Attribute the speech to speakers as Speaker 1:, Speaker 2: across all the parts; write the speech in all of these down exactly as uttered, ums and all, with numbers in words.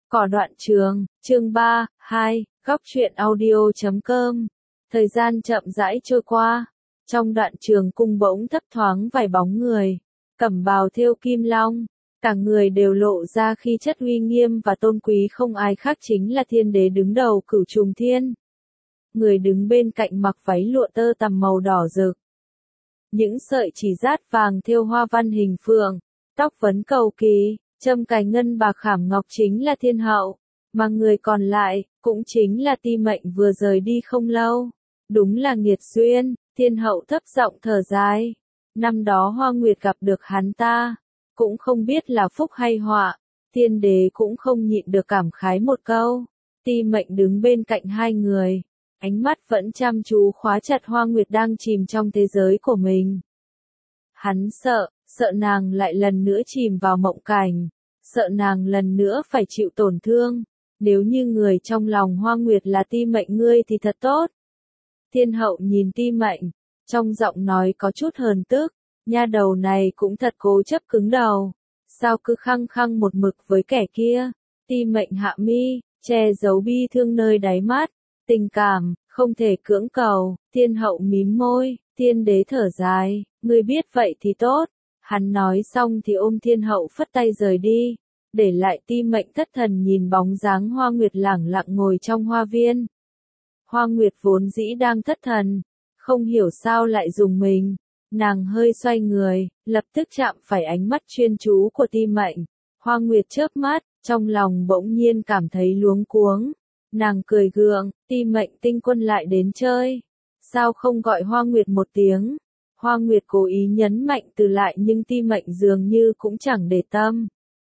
Speaker 1: Cỏ đoạn trường, chương ba, hai, góc truyện audio chấm com. Thời gian chậm rãi trôi qua, trong đoạn trường cung bỗng thấp thoáng vài bóng người, cẩm bào thêu kim long, cả người đều lộ ra khí chất uy nghiêm và tôn quý, không ai khác chính là thiên đế đứng đầu Cửu Trùng Thiên. Người đứng bên cạnh mặc váy lụa tơ tằm màu đỏ rực, những sợi chỉ dát vàng thêu hoa văn hình phượng, tóc vấn cầu kỳ, châm cài ngân bạc khảm ngọc chính là thiên hậu, mà người còn lại, cũng chính là Ti Mệnh vừa rời đi không lâu. Đúng là nghiệt duyên, thiên hậu thấp giọng thở dài. Năm đó Hoa Nguyệt gặp được hắn ta, cũng không biết là phúc hay họa, thiên đế cũng không nhịn được cảm khái một câu. Ti Mệnh đứng bên cạnh hai người, ánh mắt vẫn chăm chú khóa chặt Hoa Nguyệt đang chìm trong thế giới của mình. Hắn sợ, sợ nàng lại lần nữa chìm vào mộng cảnh, sợ nàng lần nữa phải chịu tổn thương. Nếu như người trong lòng Hoa Nguyệt là Ti Mệnh ngươi thì thật tốt. Thiên hậu nhìn Ti Mệnh, trong giọng nói có chút hờn tức, nha đầu này cũng thật cố chấp cứng đầu, sao cứ khăng khăng một mực với kẻ kia. Ti Mệnh hạ mi, che giấu bi thương nơi đáy mắt, tình cảm, không thể cưỡng cầu. Thiên hậu mím môi, thiên đế thở dài, ngươi biết vậy thì tốt. Hắn nói xong thì ôm thiên hậu phất tay rời đi, để lại Ti Mệnh thất thần nhìn bóng dáng Hoa Nguyệt lẳng lặng ngồi trong hoa viên. Hoa Nguyệt vốn dĩ đang thất thần, không hiểu sao lại dùng mình, nàng hơi xoay người, lập tức chạm phải ánh mắt chuyên chú của Ti Mệnh. Hoa Nguyệt chớp mắt, trong lòng bỗng nhiên cảm thấy luống cuống, nàng cười gượng, Ti Mệnh tinh quân lại đến chơi, sao không gọi Hoa Nguyệt một tiếng. Hoa Nguyệt cố ý nhấn mạnh từ lại nhưng Ti Mệnh dường như cũng chẳng để tâm.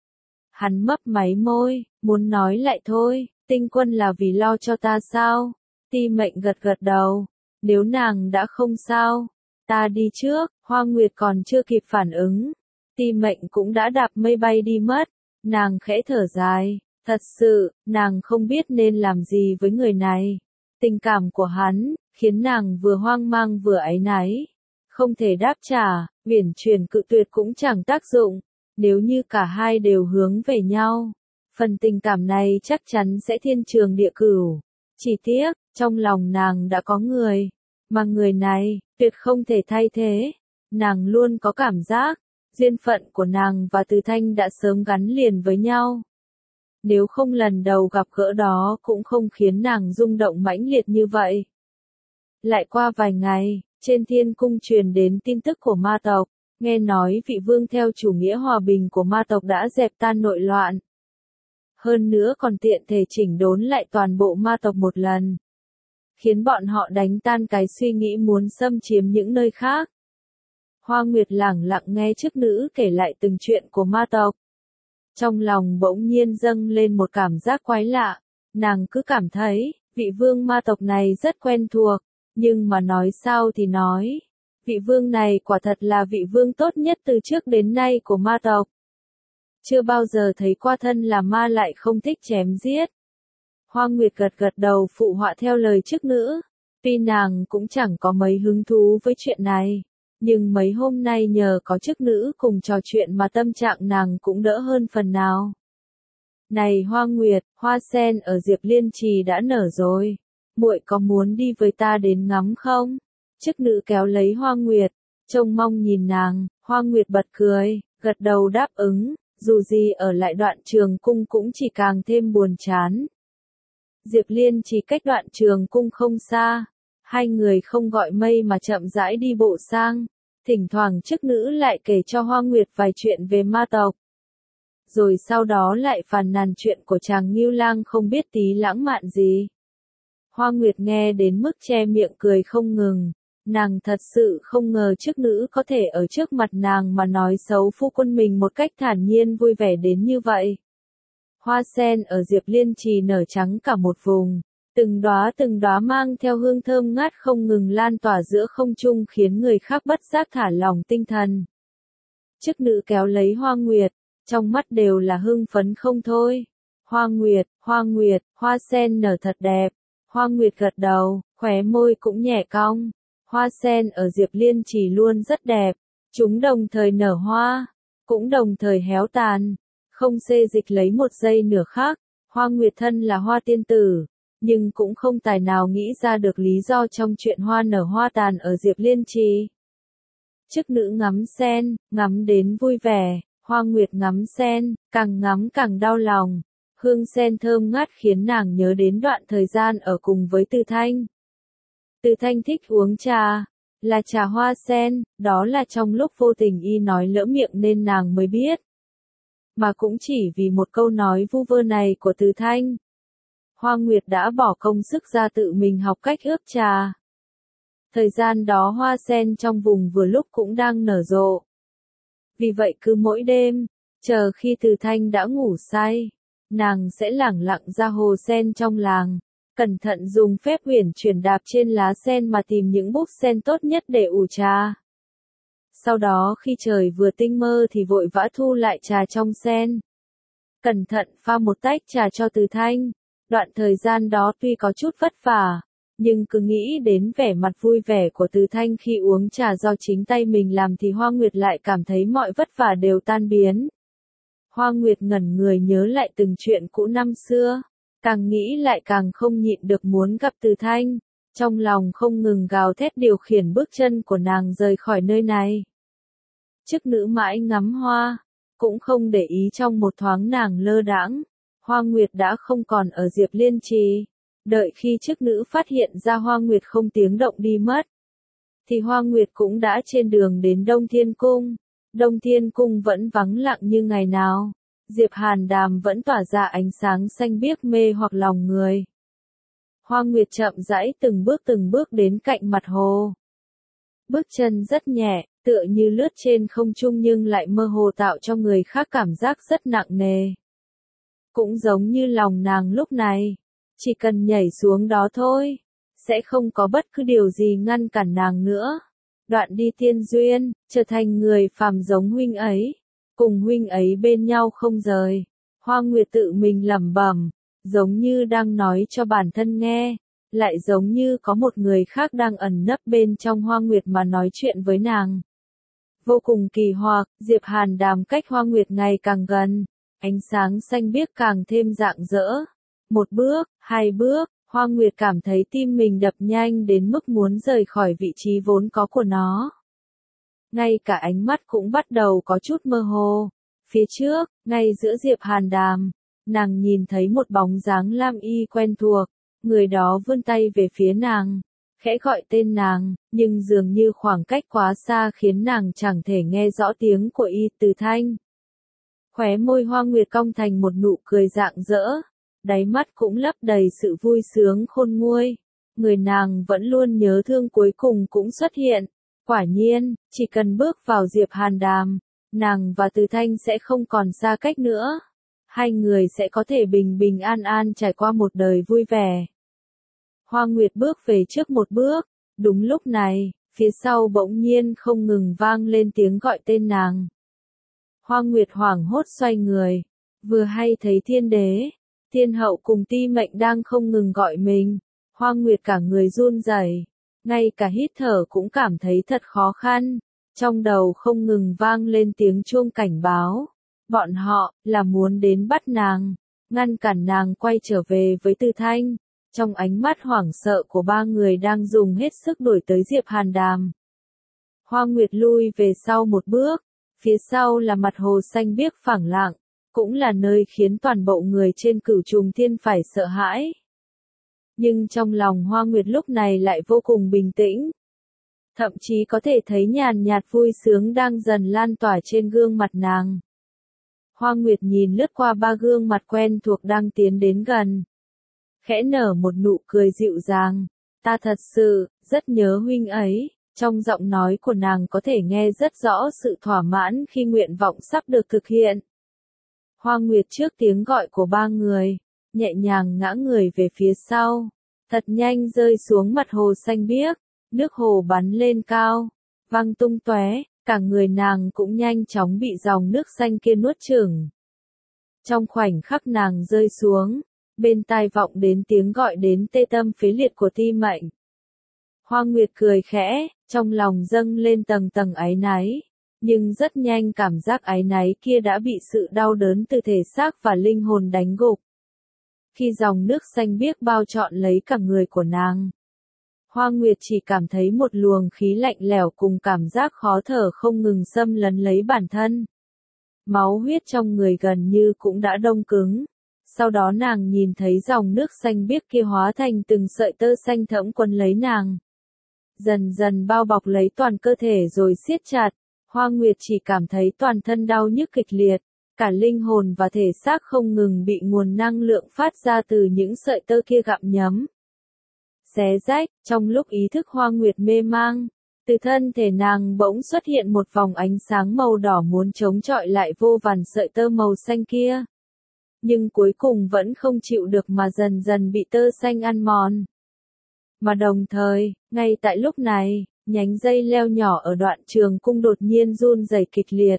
Speaker 1: Hắn mấp máy môi, muốn nói lại thôi, tinh quân là vì lo cho ta sao? Ti Mệnh gật gật đầu, nếu nàng đã không sao, ta đi trước. Hoa Nguyệt còn chưa kịp phản ứng, Ti Mệnh cũng đã đạp mây bay đi mất. Nàng khẽ thở dài, thật sự, nàng không biết nên làm gì với người này. Tình cảm của hắn, khiến nàng vừa hoang mang vừa áy náy. Không thể đáp trả, uyển chuyển cự tuyệt cũng chẳng tác dụng. Nếu như cả hai đều hướng về nhau, phần tình cảm này chắc chắn sẽ thiên trường địa cửu. Chỉ tiếc, trong lòng nàng đã có người, mà người này, tuyệt không thể thay thế. Nàng luôn có cảm giác, duyên phận của nàng và Từ Thanh đã sớm gắn liền với nhau. Nếu không lần đầu gặp gỡ đó cũng không khiến nàng rung động mãnh liệt như vậy. Lại qua vài ngày, trên thiên cung truyền đến tin tức của ma tộc. Nghe nói vị vương theo chủ nghĩa hòa bình của ma tộc đã dẹp tan nội loạn. Hơn nữa còn tiện thể chỉnh đốn lại toàn bộ ma tộc một lần. Khiến bọn họ đánh tan cái suy nghĩ muốn xâm chiếm những nơi khác. Hoa Nguyệt lẳng lặng nghe chức nữ kể lại từng chuyện của ma tộc. Trong lòng bỗng nhiên dâng lên một cảm giác quái lạ. Nàng cứ cảm thấy, vị vương ma tộc này rất quen thuộc. Nhưng mà nói sao thì nói. Vị vương này quả thật là vị vương tốt nhất từ trước đến nay của ma tộc. Chưa bao giờ thấy qua thân là ma lại không thích chém giết. Hoa Nguyệt gật gật đầu phụ họa theo lời chức nữ. Tuy nàng cũng chẳng có mấy hứng thú với chuyện này. Nhưng mấy hôm nay nhờ có chức nữ cùng trò chuyện mà tâm trạng nàng cũng đỡ hơn phần nào. Này Hoa Nguyệt, hoa sen ở Diệp Liên Trì đã nở rồi. Muội có muốn đi với ta đến ngắm không? Chức nữ kéo lấy Hoa Nguyệt, trông mong nhìn nàng. Hoa Nguyệt bật cười, gật đầu đáp ứng, dù gì ở lại đoạn trường cung cũng chỉ càng thêm buồn chán. Diệp Liên chỉ cách đoạn trường cung không xa, hai người không gọi mây mà chậm rãi đi bộ sang, thỉnh thoảng chức nữ lại kể cho Hoa Nguyệt vài chuyện về ma tộc. Rồi sau đó lại phàn nàn chuyện của chàng Ngưu Lang không biết tí lãng mạn gì. Hoa Nguyệt nghe đến mức che miệng cười không ngừng. Nàng thật sự không ngờ chức nữ có thể ở trước mặt nàng mà nói xấu phu quân mình một cách thản nhiên vui vẻ đến như vậy. Hoa sen ở Diệp Liên Trì nở trắng cả một vùng, từng đóa từng đóa mang theo hương thơm ngát không ngừng lan tỏa giữa không trung khiến người khác bất giác thả lỏng tinh thần. Chức nữ kéo lấy Hoa Nguyệt, trong mắt đều là hưng phấn không thôi. Hoa Nguyệt, Hoa Nguyệt, hoa sen nở thật đẹp. Hoa Nguyệt gật đầu, khóe môi cũng nhẹ cong. Hoa sen ở Diệp Liên Trì luôn rất đẹp, chúng đồng thời nở hoa, cũng đồng thời héo tàn, không xê dịch lấy một giây nửa khác. Hoa Nguyệt thân là Hoa tiên tử, nhưng cũng không tài nào nghĩ ra được lý do trong chuyện hoa nở hoa tàn ở Diệp Liên Trì. Chức nữ ngắm sen, ngắm đến vui vẻ, Hoa Nguyệt ngắm sen, càng ngắm càng đau lòng. Hương sen thơm ngát khiến nàng nhớ đến đoạn thời gian ở cùng với Từ Thanh. Từ Thanh thích uống trà, là trà hoa sen, đó là trong lúc vô tình y nói lỡ miệng nên nàng mới biết. Mà cũng chỉ vì một câu nói vu vơ này của Từ Thanh, Hoa Nguyệt đã bỏ công sức ra tự mình học cách ướp trà. Thời gian đó hoa sen trong vùng vừa lúc cũng đang nở rộ. Vì vậy cứ mỗi đêm, chờ khi Từ Thanh đã ngủ say, nàng sẽ lẳng lặng ra hồ sen trong làng, cẩn thận dùng phép uyển chuyển đạp trên lá sen mà tìm những búp sen tốt nhất để ủ trà. Sau đó khi trời vừa tinh mơ thì vội vã thu lại trà trong sen. Cẩn thận pha một tách trà cho Từ Thanh. Đoạn thời gian đó tuy có chút vất vả, nhưng cứ nghĩ đến vẻ mặt vui vẻ của Từ Thanh khi uống trà do chính tay mình làm thì Hoa Nguyệt lại cảm thấy mọi vất vả đều tan biến. Hoa Nguyệt ngẩn người nhớ lại từng chuyện cũ năm xưa, càng nghĩ lại càng không nhịn được muốn gặp Từ Thanh, trong lòng không ngừng gào thét điều khiển bước chân của nàng rời khỏi nơi này. Chức nữ mãi ngắm hoa, cũng không để ý trong một thoáng nàng lơ đãng. Hoa Nguyệt đã không còn ở Diệp Liên Trì, đợi khi chức nữ phát hiện ra Hoa Nguyệt không tiếng động đi mất, thì Hoa Nguyệt cũng đã trên đường đến Đông Thiên Cung. Đông Thiên Cung vẫn vắng lặng như ngày nào, Diệp Hàn Đàm vẫn tỏa ra ánh sáng xanh biếc mê hoặc lòng người. Hoa Nguyệt chậm rãi từng bước từng bước đến cạnh mặt hồ. Bước chân rất nhẹ, tựa như lướt trên không trung nhưng lại mơ hồ tạo cho người khác cảm giác rất nặng nề. Cũng giống như lòng nàng lúc này, chỉ cần nhảy xuống đó thôi, sẽ không có bất cứ điều gì ngăn cản nàng nữa. Đoạn đi tiên duyên, trở thành người phàm giống huynh ấy, cùng huynh ấy bên nhau không rời. Hoa Nguyệt tự mình lẩm bẩm, giống như đang nói cho bản thân nghe, lại giống như có một người khác đang ẩn nấp bên trong Hoa Nguyệt mà nói chuyện với nàng. Vô cùng kỳ hoặc, Diệp Hàn Đàm cách Hoa Nguyệt ngày càng gần. Ánh sáng xanh biếc càng thêm rạng rỡ. Một bước, hai bước, Hoa Nguyệt cảm thấy tim mình đập nhanh đến mức muốn rời khỏi vị trí vốn có của nó. Ngay cả ánh mắt cũng bắt đầu có chút mơ hồ. Phía trước, ngay giữa Diệp Hàn Đàm, nàng nhìn thấy một bóng dáng lam y quen thuộc. Người đó vươn tay về phía nàng, khẽ gọi tên nàng, nhưng dường như khoảng cách quá xa khiến nàng chẳng thể nghe rõ tiếng của y. Từ Thanh. Khóe môi Hoa Nguyệt cong thành một nụ cười rạng rỡ, đáy mắt cũng lấp đầy sự vui sướng khôn nguôi. Người nàng vẫn luôn nhớ thương cuối cùng cũng xuất hiện. Quả nhiên, chỉ cần bước vào Diệp Hàn Đàm, nàng và Từ Thanh sẽ không còn xa cách nữa. Hai người sẽ có thể bình bình an an trải qua một đời vui vẻ. Hoa Nguyệt bước về trước một bước, đúng lúc này, phía sau bỗng nhiên không ngừng vang lên tiếng gọi tên nàng. Hoa Nguyệt hoảng hốt xoay người, vừa hay thấy Thiên Đế, Thiên Hậu cùng Ti Mệnh đang không ngừng gọi mình. Hoa Nguyệt cả người run rẩy, ngay cả hít thở cũng cảm thấy thật khó khăn, trong đầu không ngừng vang lên tiếng chuông cảnh báo. Bọn họ là muốn đến bắt nàng, ngăn cản nàng quay trở về với Từ Thanh. Trong ánh mắt hoảng sợ của ba người đang dùng hết sức đuổi tới Diệp Hàn Đàm. Hoa Nguyệt lui về sau một bước. Phía sau là mặt hồ xanh biếc phẳng lặng, cũng là nơi khiến toàn bộ người trên Cửu Trùng Thiên phải sợ hãi. Nhưng trong lòng Hoa Nguyệt lúc này lại vô cùng bình tĩnh. Thậm chí có thể thấy nhàn nhạt vui sướng đang dần lan tỏa trên gương mặt nàng. Hoa Nguyệt nhìn lướt qua ba gương mặt quen thuộc đang tiến đến gần. Khẽ nở một nụ cười dịu dàng. Ta thật sự, rất nhớ huynh ấy. Trong giọng nói của nàng có thể nghe rất rõ sự thỏa mãn khi nguyện vọng sắp được thực hiện. Hoa Nguyệt trước tiếng gọi của ba người, nhẹ nhàng ngã người về phía sau, thật nhanh rơi xuống mặt hồ xanh biếc, nước hồ bắn lên cao, văng tung tóe, cả người nàng cũng nhanh chóng bị dòng nước xanh kia nuốt chửng. Trong khoảnh khắc nàng rơi xuống, bên tai vọng đến tiếng gọi đến tê tâm phế liệt của Ti Mệnh. Hoa Nguyệt cười khẽ, trong lòng dâng lên tầng tầng áy náy, nhưng rất nhanh cảm giác áy náy kia đã bị sự đau đớn từ thể xác và linh hồn đánh gục. khi dòng nước xanh biếc bao trọn lấy cả người của nàng. Hoa Nguyệt chỉ cảm thấy một luồng khí lạnh lẽo cùng cảm giác khó thở không ngừng xâm lấn lấy bản thân. Máu huyết trong người gần như cũng đã đông cứng. Sau đó nàng nhìn thấy dòng nước xanh biếc kia hóa thành từng sợi tơ xanh thẫm quấn lấy nàng. Dần dần bao bọc lấy toàn cơ thể rồi siết chặt. Hoa Nguyệt chỉ cảm thấy toàn thân đau nhức kịch liệt. Cả linh hồn và thể xác không ngừng bị nguồn năng lượng phát ra từ những sợi tơ kia gặm nhấm. Xé rách, trong lúc ý thức Hoa Nguyệt mê mang, từ thân thể nàng bỗng xuất hiện một vòng ánh sáng màu đỏ muốn chống chọi lại vô vàn sợi tơ màu xanh kia. Nhưng cuối cùng vẫn không chịu được mà dần dần bị tơ xanh ăn mòn. Mà đồng thời, ngay tại lúc này, nhánh dây leo nhỏ ở đoạn trường cung đột nhiên run rẩy kịch liệt.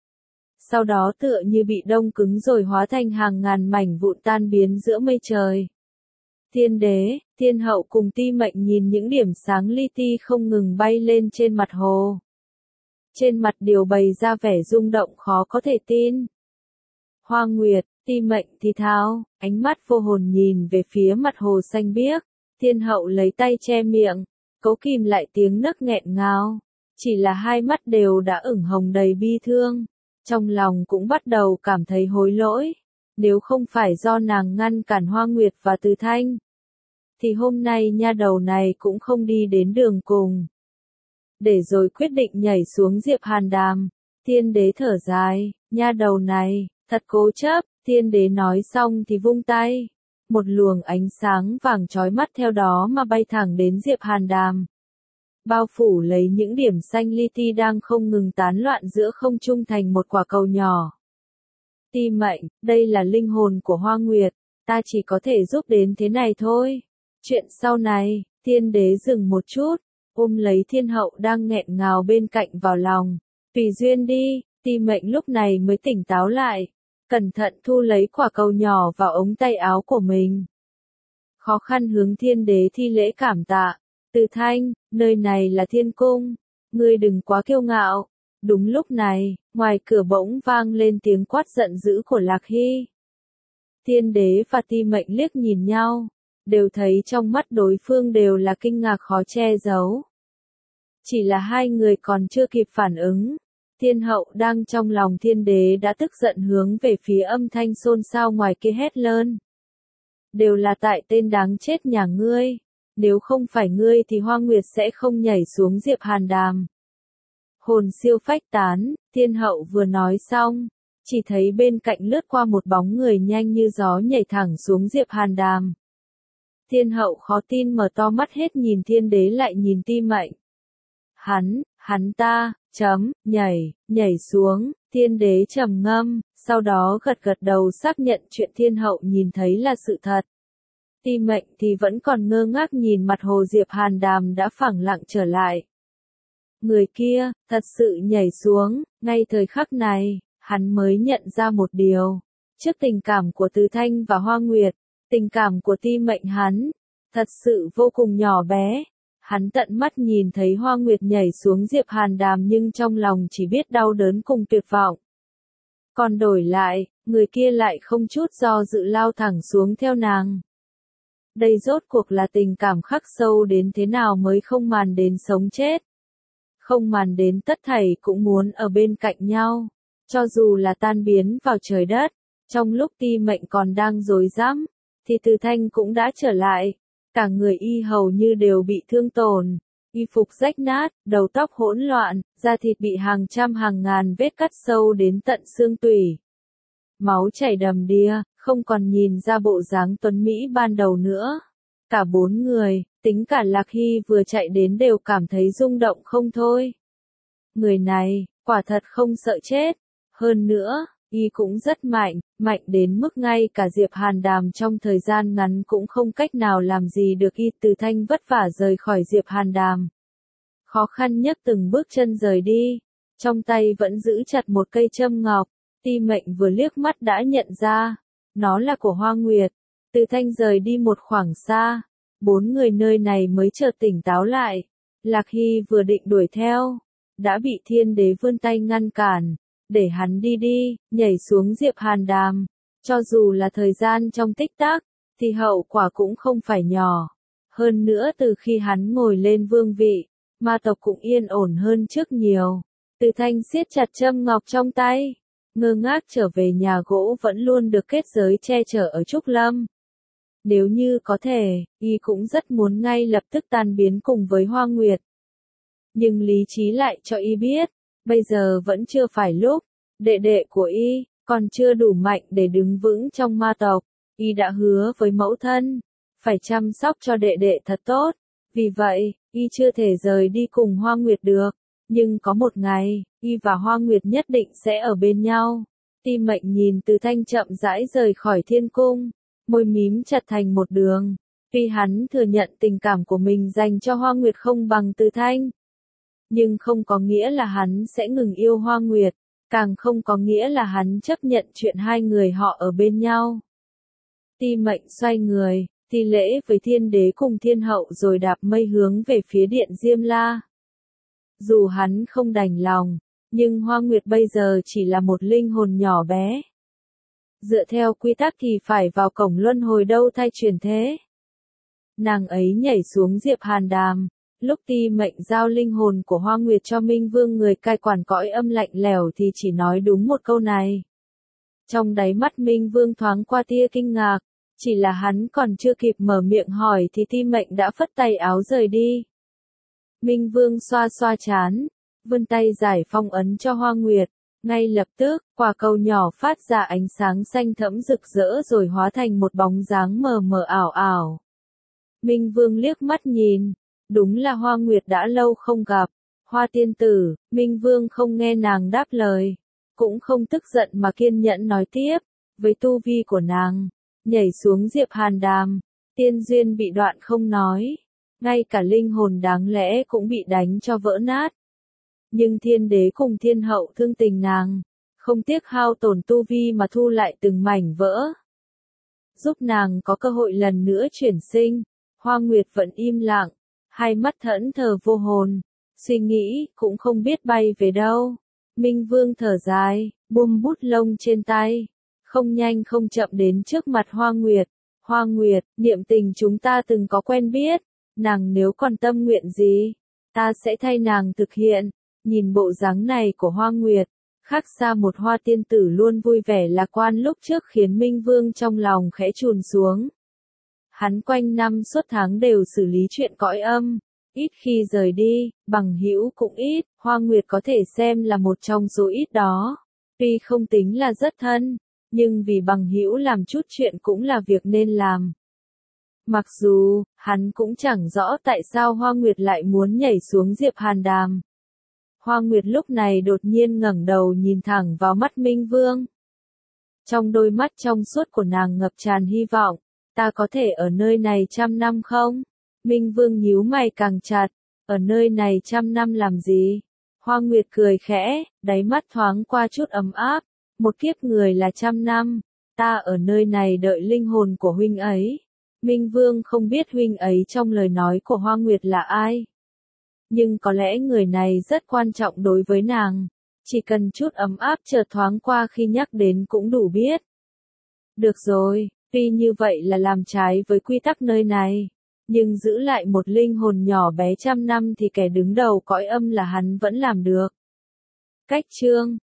Speaker 1: Sau đó tựa như bị đông cứng rồi hóa thành hàng ngàn mảnh vụn tan biến giữa mây trời. Thiên đế, thiên hậu cùng Ti Mệnh nhìn những điểm sáng li ti không ngừng bay lên trên mặt hồ. Trên mặt đều bày ra vẻ rung động khó có thể tin. Hoa Nguyệt, Ti Mệnh thì thào, ánh mắt vô hồn nhìn về phía mặt hồ xanh biếc. Thiên hậu lấy tay che miệng, cố kìm lại tiếng nấc nghẹn ngào. Chỉ là hai mắt đều đã ửng hồng đầy bi thương. Trong lòng cũng bắt đầu cảm thấy hối lỗi. Nếu không phải do nàng ngăn cản Hoa Nguyệt và Từ Thanh, thì hôm nay nha đầu này cũng không đi đến đường cùng. Để rồi quyết định nhảy xuống Diệp Hàn Đàm. Thiên đế thở dài, nha đầu này, thật cố chấp. Thiên đế nói xong thì vung tay. Một luồng ánh sáng vàng chói mắt theo đó mà bay thẳng đến Diệp Hàn Đàm. Bao phủ lấy những điểm xanh li ti đang không ngừng tán loạn giữa không trung thành một quả cầu nhỏ. Ti Mệnh, đây là linh hồn của Hoa Nguyệt, ta chỉ có thể giúp đến thế này thôi. Chuyện sau này, thiên đế dừng một chút, ôm lấy thiên hậu đang nghẹn ngào bên cạnh vào lòng. Tùy duyên đi, Ti Mệnh lúc này mới tỉnh táo lại, cẩn thận thu lấy quả cầu nhỏ vào ống tay áo của mình. Khó khăn hướng thiên đế thi lễ cảm tạ. Từ Thanh, nơi này là thiên cung, ngươi đừng quá kiêu ngạo. Đúng lúc này, ngoài cửa bỗng vang lên tiếng quát giận dữ của Lạc Hy. Thiên đế và Ti Mệnh liếc nhìn nhau, đều thấy trong mắt đối phương đều là kinh ngạc khó che giấu. Chỉ là hai người còn chưa kịp phản ứng, thiên hậu đang trong lòng thiên đế đã tức giận hướng về phía âm thanh xôn xao ngoài kia hét lớn. Đều là tại tên đáng chết nhà ngươi. Nếu không phải ngươi thì Hoa Nguyệt sẽ không nhảy xuống Diệp Hàn Đàm. Hồn siêu phách tán, thiên hậu vừa nói xong, chỉ thấy bên cạnh lướt qua một bóng người nhanh như gió nhảy thẳng xuống Diệp Hàn Đàm. Thiên hậu khó tin mở to mắt hết nhìn thiên đế lại nhìn Ti Mệnh. Hắn, hắn ta, chấm, nhảy, nhảy xuống, thiên đế trầm ngâm, sau đó gật gật đầu xác nhận chuyện thiên hậu nhìn thấy là sự thật. Ti Mệnh thì vẫn còn ngơ ngác nhìn mặt hồ Diệp Hàn Đàm đã phẳng lặng trở lại. Người kia, thật sự nhảy xuống, ngay thời khắc này, hắn mới nhận ra một điều. Trước tình cảm của Từ Thanh và Hoa Nguyệt, tình cảm của Ti Mệnh hắn, thật sự vô cùng nhỏ bé. Hắn tận mắt nhìn thấy Hoa Nguyệt nhảy xuống Diệp Hàn Đàm nhưng trong lòng chỉ biết đau đớn cùng tuyệt vọng. Còn đổi lại, người kia lại không chút do dự lao thẳng xuống theo nàng. Đây rốt cuộc là tình cảm khắc sâu đến thế nào mới không màng đến sống chết. Không màng đến tất thảy cũng muốn ở bên cạnh nhau. Cho dù là tan biến vào trời đất. Trong lúc Ti Mệnh còn đang rối rắm, thì Từ Thanh cũng đã trở lại. Cả người y hầu như đều bị thương tổn. Y phục rách nát, đầu tóc hỗn loạn, da thịt bị hàng trăm hàng ngàn vết cắt sâu đến tận xương tủy. Máu chảy đầm đìa, không còn nhìn ra bộ dáng tuấn Mỹ ban đầu nữa. Cả bốn người, tính cả Lạc Hy vừa chạy đến đều cảm thấy rung động không thôi. Người này, quả thật không sợ chết. Hơn nữa, y cũng rất mạnh, mạnh đến mức ngay cả Diệp Hàn Đàm trong thời gian ngắn cũng không cách nào làm gì được y. Từ Thanh vất vả rời khỏi Diệp Hàn Đàm. Khó khăn nhấc từng bước chân rời đi, trong tay vẫn giữ chặt một cây châm ngọc. Ti Mệnh vừa liếc mắt đã nhận ra, nó là của Hoa Nguyệt. Từ Thanh rời đi một khoảng xa, bốn người nơi này mới chợt tỉnh táo lại. Lạc Hy vừa định đuổi theo, đã bị thiên đế vươn tay ngăn cản, để hắn đi đi, nhảy xuống Diệp Hàn Đàm. Cho dù là thời gian trong tích tắc, thì hậu quả cũng không phải nhỏ. Hơn nữa từ khi hắn ngồi lên vương vị, ma tộc cũng yên ổn hơn trước nhiều. Từ Thanh siết chặt châm ngọc trong tay, ngơ ngác trở về nhà gỗ vẫn luôn được kết giới che chở ở Trúc Lâm. Nếu như có thể, y cũng rất muốn ngay lập tức tan biến cùng với Hoa Nguyệt. Nhưng lý trí lại cho y biết, bây giờ vẫn chưa phải lúc, đệ đệ của y, còn chưa đủ mạnh để đứng vững trong ma tộc. Y đã hứa với mẫu thân, phải chăm sóc cho đệ đệ thật tốt. Vì vậy, y chưa thể rời đi cùng Hoa Nguyệt được. Nhưng có một ngày, y và Hoa Nguyệt nhất định sẽ ở bên nhau. Tim Mệnh nhìn Từ Thanh chậm rãi rời khỏi thiên cung, môi mím chặt thành một đường. Tuy hắn thừa nhận tình cảm của mình dành cho Hoa Nguyệt không bằng Từ Thanh, nhưng không có nghĩa là hắn sẽ ngừng yêu Hoa Nguyệt, càng không có nghĩa là hắn chấp nhận chuyện hai người họ ở bên nhau. Tim Mệnh xoay người, thi lễ với thiên đế cùng thiên hậu rồi đạp mây hướng về phía điện Diêm La. Dù hắn không đành lòng, nhưng Hoa Nguyệt bây giờ chỉ là một linh hồn nhỏ bé. Dựa theo quy tắc thì phải vào cổng luân hồi đâu thay chuyển thế. Nàng ấy nhảy xuống Diệp Hàn Đàm, lúc Ti Mệnh giao linh hồn của Hoa Nguyệt cho Minh Vương người cai quản cõi âm lạnh lẽo thì chỉ nói đúng một câu này. Trong đáy mắt Minh Vương thoáng qua tia kinh ngạc, chỉ là hắn còn chưa kịp mở miệng hỏi thì Ti Mệnh đã phất tay áo rời đi. Minh Vương xoa xoa trán, vươn tay giải phong ấn cho Hoa Nguyệt, ngay lập tức, quả cầu nhỏ phát ra ánh sáng xanh thẫm rực rỡ rồi hóa thành một bóng dáng mờ mờ ảo ảo. Minh Vương liếc mắt nhìn, đúng là Hoa Nguyệt đã lâu không gặp. Hoa tiên tử, Minh Vương không nghe nàng đáp lời, cũng không tức giận mà kiên nhẫn nói tiếp, với tu vi của nàng, nhảy xuống Diệp Hàn Đàm, tiên duyên bị đoạn không nói, ngay cả linh hồn đáng lẽ cũng bị đánh cho vỡ nát. Nhưng thiên đế cùng thiên hậu thương tình nàng, không tiếc hao tổn tu vi mà thu lại từng mảnh vỡ, giúp nàng có cơ hội lần nữa chuyển sinh. Hoa Nguyệt vẫn im lặng, hai mắt thẫn thờ vô hồn, suy nghĩ cũng không biết bay về đâu. Minh Vương thở dài, buông bút lông trên tay, không nhanh không chậm đến trước mặt Hoa Nguyệt. Hoa Nguyệt, niệm tình chúng ta từng có quen biết, nàng nếu còn tâm nguyện gì, ta sẽ thay nàng thực hiện. Nhìn bộ dáng này của Hoa Nguyệt, khác xa một hoa tiên tử luôn vui vẻ lạc quan lúc trước khiến Minh Vương trong lòng khẽ chùn xuống. Hắn quanh năm suốt tháng đều xử lý chuyện cõi âm, ít khi rời đi, bằng hữu cũng ít, Hoa Nguyệt có thể xem là một trong số ít đó. Tuy không tính là rất thân, nhưng vì bằng hữu làm chút chuyện cũng là việc nên làm. Mặc dù, hắn cũng chẳng rõ tại sao Hoa Nguyệt lại muốn nhảy xuống Diệp Hàn Đàm. Hoa Nguyệt lúc này đột nhiên ngẩng đầu nhìn thẳng vào mắt Minh Vương. Trong đôi mắt trong suốt của nàng ngập tràn hy vọng, ta có thể ở nơi này trăm năm không? Minh Vương nhíu mày càng chặt, ở nơi này trăm năm làm gì? Hoa Nguyệt cười khẽ, đáy mắt thoáng qua chút ấm áp, một kiếp người là trăm năm, ta ở nơi này đợi linh hồn của huynh ấy. Minh Vương không biết huynh ấy trong lời nói của Hoa Nguyệt là ai. Nhưng có lẽ người này rất quan trọng đối với nàng, chỉ cần chút ấm áp chợt thoáng qua khi nhắc đến cũng đủ biết. Được rồi, tuy như vậy là làm trái với quy tắc nơi này, nhưng giữ lại một linh hồn nhỏ bé trăm năm thì kẻ đứng đầu cõi âm là hắn vẫn làm được. Cách chương